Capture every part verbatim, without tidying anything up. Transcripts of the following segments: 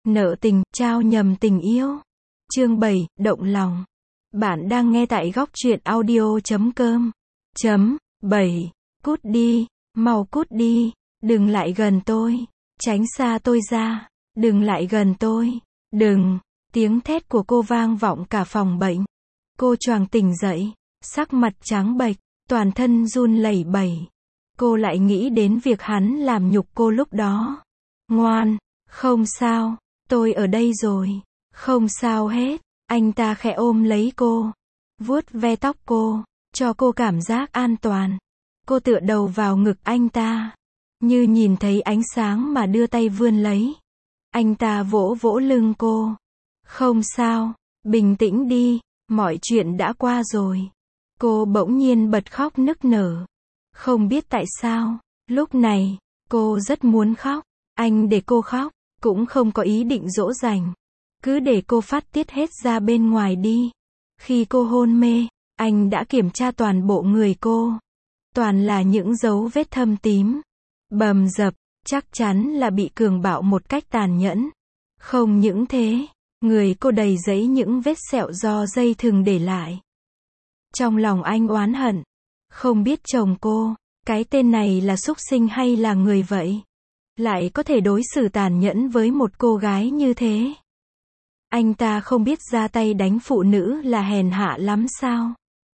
Nợ tình, trao nhầm tình yêu. Chương bảy, động lòng. Bạn đang nghe tại góc truyện audio chấm com. Chấm, bảy. Cút đi, mau cút đi, đừng lại gần tôi, tránh xa tôi ra, đừng lại gần tôi, đừng. Tiếng thét của cô vang vọng cả phòng bệnh. Cô choàng tỉnh dậy, sắc mặt trắng bệch, toàn thân run lẩy bẩy. Cô lại nghĩ đến việc hắn làm nhục cô lúc đó. Ngoan, không sao, tôi ở đây rồi, không sao hết. Anh ta khẽ ôm lấy cô, vuốt ve tóc cô, cho cô cảm giác an toàn. Cô tựa đầu vào ngực anh ta, như nhìn thấy ánh sáng mà đưa tay vươn lấy. Anh ta vỗ vỗ lưng cô. Không sao, bình tĩnh đi, mọi chuyện đã qua rồi. Cô bỗng nhiên bật khóc nức nở. Không biết tại sao, lúc này, cô rất muốn khóc. Anh để cô khóc, cũng không có ý định dỗ dành. Cứ để cô phát tiết hết ra bên ngoài đi. Khi cô hôn mê, anh đã kiểm tra toàn bộ người cô. Toàn là những dấu vết thâm tím, bầm dập, chắc chắn là bị cường bạo một cách tàn nhẫn. Không những thế, người cô đầy dẫy những vết sẹo do dây thừng để lại. Trong lòng anh oán hận. Không biết chồng cô, cái tên này là súc sinh hay là người vậy? Lại có thể đối xử tàn nhẫn với một cô gái như thế. Anh ta không biết ra tay đánh phụ nữ là hèn hạ lắm sao?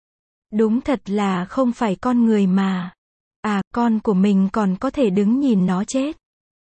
Đúng thật là không phải con người mà. À, con của mình còn có thể đứng nhìn nó chết.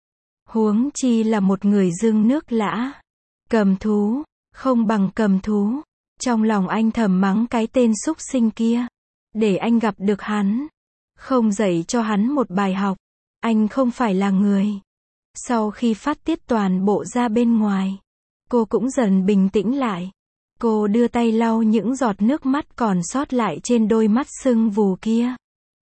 Huống chi là một người dưng nước lã. Cầm thú, không bằng cầm thú. Trong lòng anh thầm mắng cái tên súc sinh kia. Để anh gặp được hắn. Không dạy cho hắn một bài học. Anh không phải là người. Sau khi phát tiết toàn bộ ra bên ngoài, cô cũng dần bình tĩnh lại. Cô đưa tay lau những giọt nước mắt còn sót lại trên đôi mắt sưng vù kia.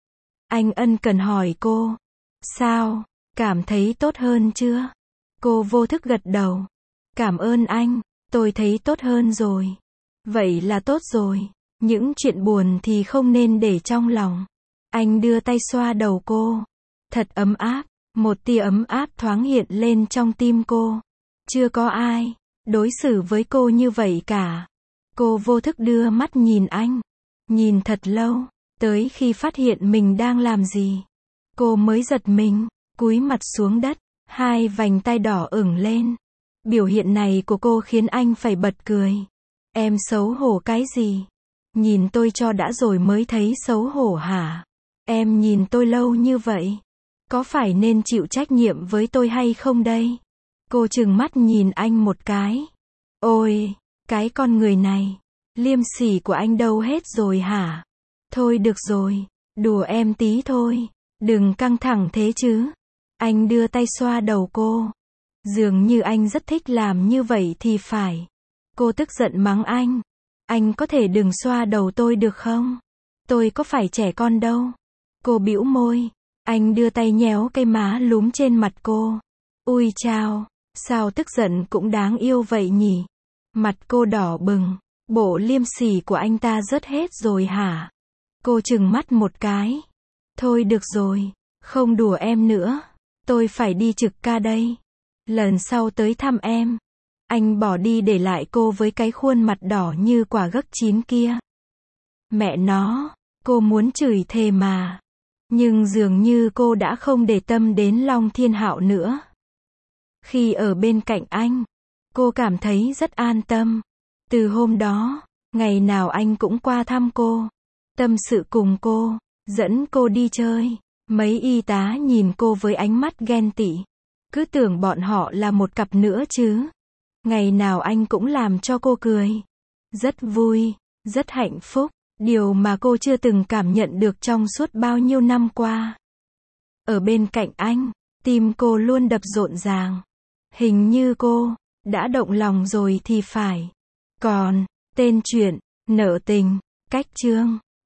Anh ân cần hỏi cô. Sao, cảm thấy tốt hơn chưa? Cô vô thức gật đầu. Cảm ơn anh, tôi thấy tốt hơn rồi. Vậy là tốt rồi. Những chuyện buồn thì không nên để trong lòng. Anh đưa tay xoa đầu cô. Thật ấm áp. Một tia ấm áp thoáng hiện lên trong tim cô. Chưa có ai đối xử với cô như vậy cả. Cô vô thức đưa mắt nhìn anh. Nhìn thật lâu, tới khi phát hiện mình đang làm gì. Cô mới giật mình, cúi mặt xuống đất, hai vành tay đỏ ửng lên. Biểu hiện này của cô khiến anh phải bật cười. Em xấu hổ cái gì? Nhìn tôi cho đã rồi mới thấy xấu hổ hả? Em nhìn tôi lâu như vậy, có phải nên chịu trách nhiệm với tôi hay không đây? Cô trừng mắt nhìn anh một cái. Ôi, cái con người này, liêm sỉ của anh đâu hết rồi hả? Thôi được rồi, đùa em tí thôi, đừng căng thẳng thế chứ. Anh đưa tay xoa đầu cô. Dường như anh rất thích làm như vậy thì phải. Cô tức giận mắng anh. Anh có thể đừng xoa đầu tôi được không? Tôi có phải trẻ con đâu. Cô bĩu môi. Anh đưa tay nhéo cái má lúm trên mặt cô. Ui chao, sao tức giận cũng đáng yêu vậy nhỉ? Mặt cô đỏ bừng. Bộ liêm sỉ của anh ta rớt hết rồi hả? Cô trừng mắt một cái. Thôi được rồi, không đùa em nữa. Tôi phải đi trực ca đây. Lần sau tới thăm em. Anh bỏ đi để lại cô với cái khuôn mặt đỏ như quả gấc chín kia. Mẹ nó, cô muốn chửi thề mà. Nhưng dường như cô đã không để tâm đến Long Thiên Hạo nữa. Khi ở bên cạnh anh, cô cảm thấy rất an tâm. Từ hôm đó, ngày nào anh cũng qua thăm cô, tâm sự cùng cô, dẫn cô đi chơi. Mấy y tá nhìn cô với ánh mắt ghen tị. Cứ tưởng bọn họ là một cặp nữa chứ. Ngày nào anh cũng làm cho cô cười. Rất vui, rất hạnh phúc. Điều mà cô chưa từng cảm nhận được trong suốt bao nhiêu năm qua. Ở bên cạnh anh, tim cô luôn đập rộn ràng. Hình như cô đã động lòng rồi thì phải. Còn, tên truyện, nợ tình, cách chương.